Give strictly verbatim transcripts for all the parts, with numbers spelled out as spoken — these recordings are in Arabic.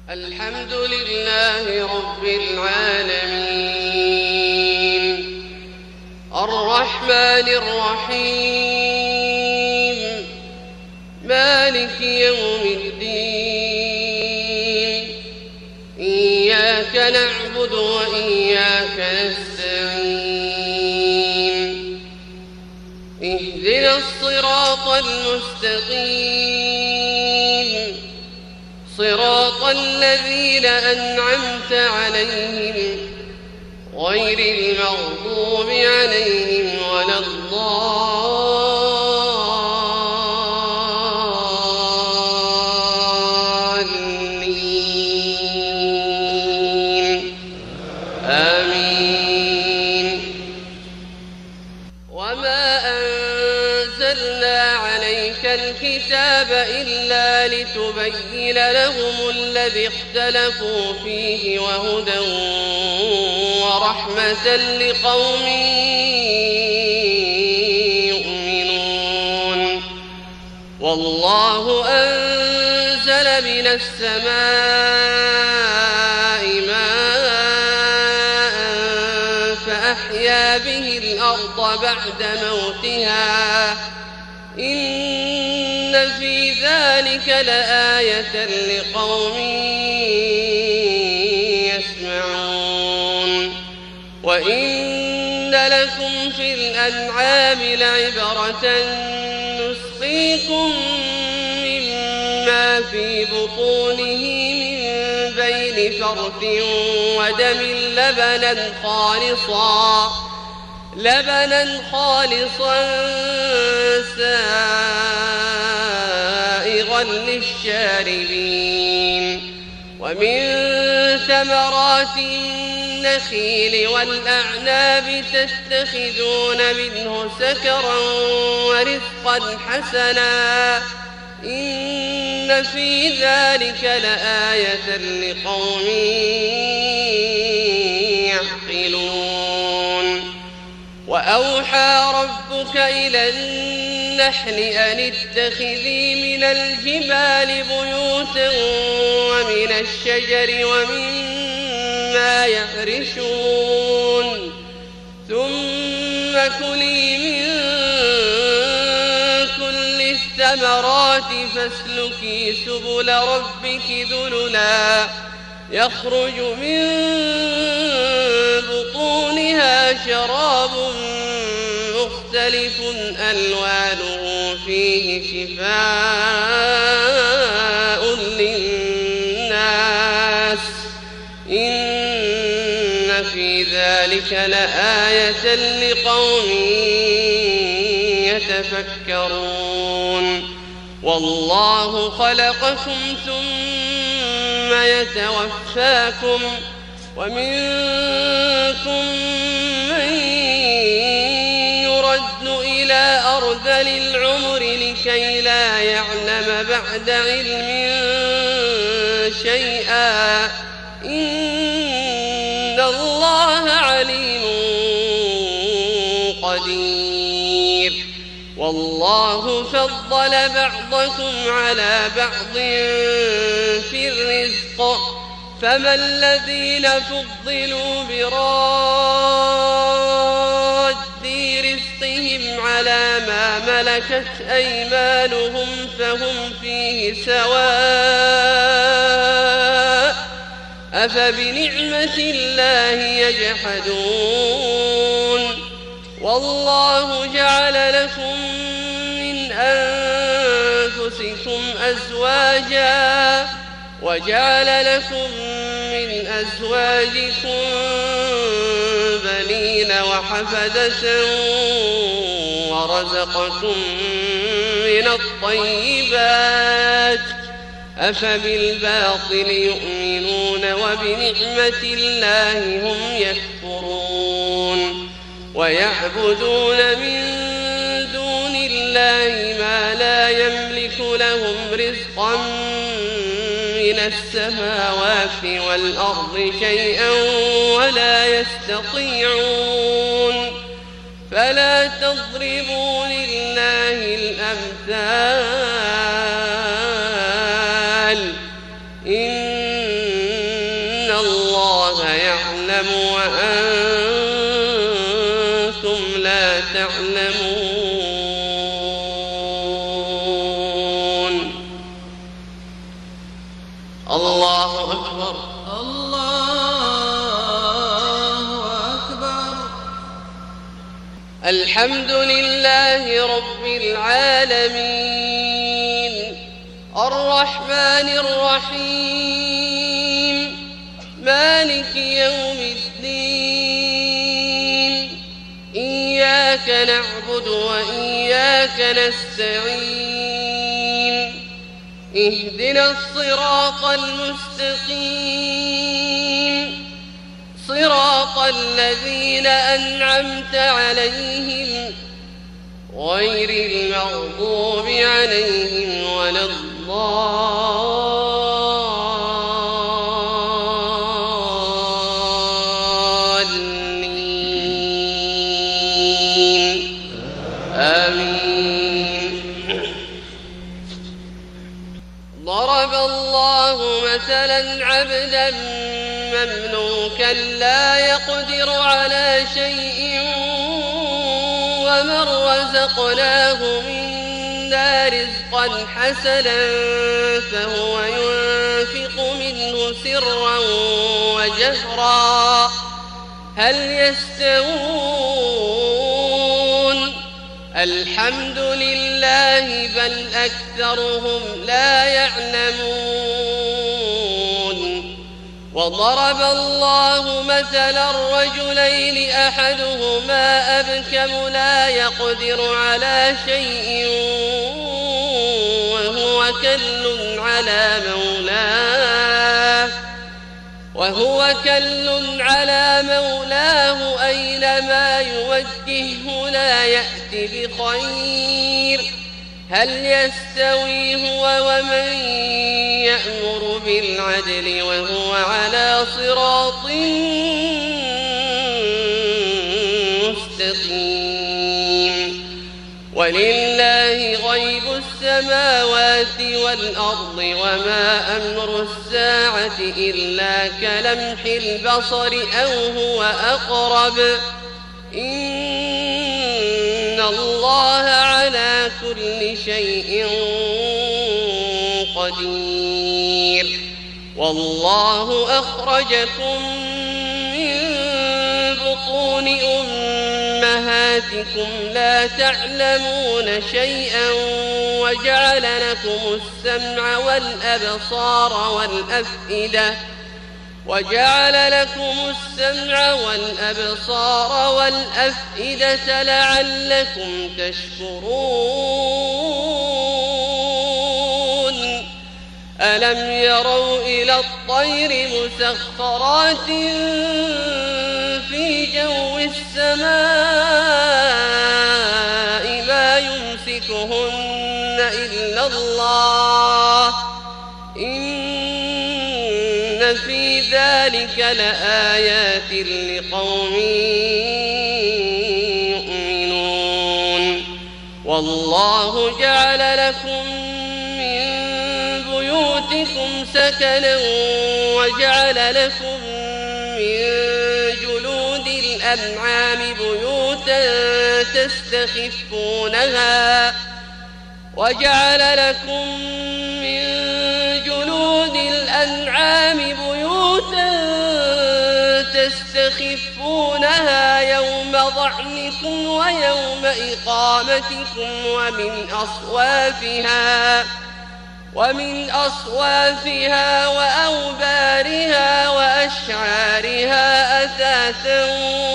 الحمد لله رب العالمين الرحمن الرحيم مالك يوم الدين إياك نعبد وإياك نستعين اهدنا الصراط المستقيم صراط الذين أنعمت عليهم غير المغضوب عليهم ولا الضالين آمين. وما أنزلنا عليك الكتاب إلا لتبين لهم الذي اختلفوا فيه وهدى ورحمة لقوم يؤمنون. والله أنزل من السماء ماء فأحيا به الأرض بعد موتها إن في ذلك لآية لقوم يسمعون. وإن لكم في الأنعام لعبرة نسقيكم مما في بطونه من بين فرث ودم لبنا خالصا لبنا خالصا سائغا للشاربين. ومن ثمرات النخيل والأعناب تتخذون منه سكرا ورزقا حسنا إن في ذلك لآية لقوم يعقلون. وأوحى ربك إلى النحل أن اتخذي من الجبال بيوتا ومن الشجر ومما يعرشون ثم كلي من كل الثمرات فاسلكي سبل ربك ذللا يخرج من بطونها شراب مختلف ألوانه فيه شفاء للناس إن في ذلك لآية لقوم يتفكرون. والله خلقكم ثم يتوفاكم ومنكم من يرد إلى أرذل العمر لكي لا يعلم بعد علم شيئا إن الله عليم قدير. والله فضل بعضكم على بعض في الرزق فما الذين فضلوا براد رزقهم على ما ملكت أيمانهم فهم فيه سواء أفبنعمة الله يجحدون. والله جعل لكم من أنفسكم أزواجا وجعل لكم من أزواجكم بنين وحفدة ورزقكم من الطيبات أفبالباطل يؤمنون وبنعمة الله هم يكفرون. ويعبدون من دون الله ما لا يملك لهم رزقا من السماوات والأرض شيئا ولا يستطيعون. فلا تضربوا لله الأمثال إن وأنتم لا تعلمون. الله أكبر. الحمد لله رب العالمين الرحمن الرحيم مالك يوم الدين إياك نعبد وإياك نستعين اهدنا الصراط المستقيم صراط الذين أنعمت عليهم غير المغضوب عليهم ولا الضالين آمين. ضرب الله مثلا عبدا مملوكا لا يقدر على شيء ومن رزقناه منا رزقا حسنا فهو ينفق منه سرا وجهرا هل يستوون؟ الحمد لله بل أكثرهم لا يعلمون. وضرب الله مثلا رجلين أحدهما أبكم لا يقدر على شيء وهو كل على مولاه وهو كل على مولاه أينما يوجهه لا يأتي بخير هل يستوي هو ومن يأمر بالعدل وهو على صراط مستقيم. ولله غيب السماوات والأرض وما أمر الساعة إلا كلمح البصر أو هو أقرب إن الله على كل شيء قدير. والله أخرجكم من بطون أمهاتكم لا تعلمون شيئا وجعل لكم السمع والأبصار والأفئدة وجعل لكم السمع والأبصار والأفئدة لعلكم تشكرون. ألم يروا إلى الطير مسخرات في جو السماء ما يمسكهن إلا الله إن في ذلك لآيات لقوم يؤمنون. والله جعل لكم من بيوتكم سكنا وجعل لكم من جلود الأنعام بيوتا تستخفونها وجعل لكم من جلود الأنعام بيوتا تستخفونها يوم ضعنكم ويوم إقامتكم ومن أصوافها ومن أصوافها وأوبارها وأشعارها أثاثا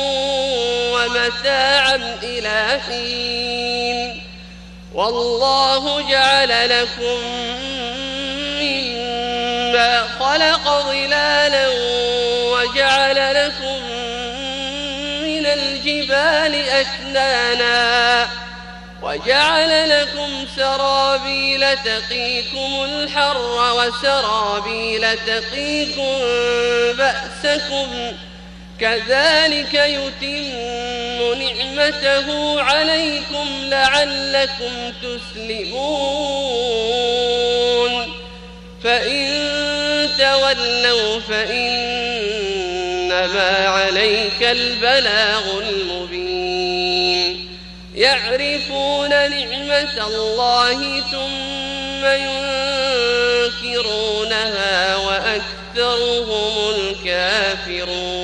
ومتاعا إلى حين. والله جعل لكم مما خلق ظلالا وجعل لكم من الجبال أكنانا وجعل لكم سرابيل تقيكم الحر وسرابيل تقيكم بأسكم كذلك يتم نعمته عليكم لعلكم تسلمون. فإن تولوا فإن إنما عليك البلاغ المبين يعرفون نعمة الله ثم ينكرونها وأكثرهم الكافرون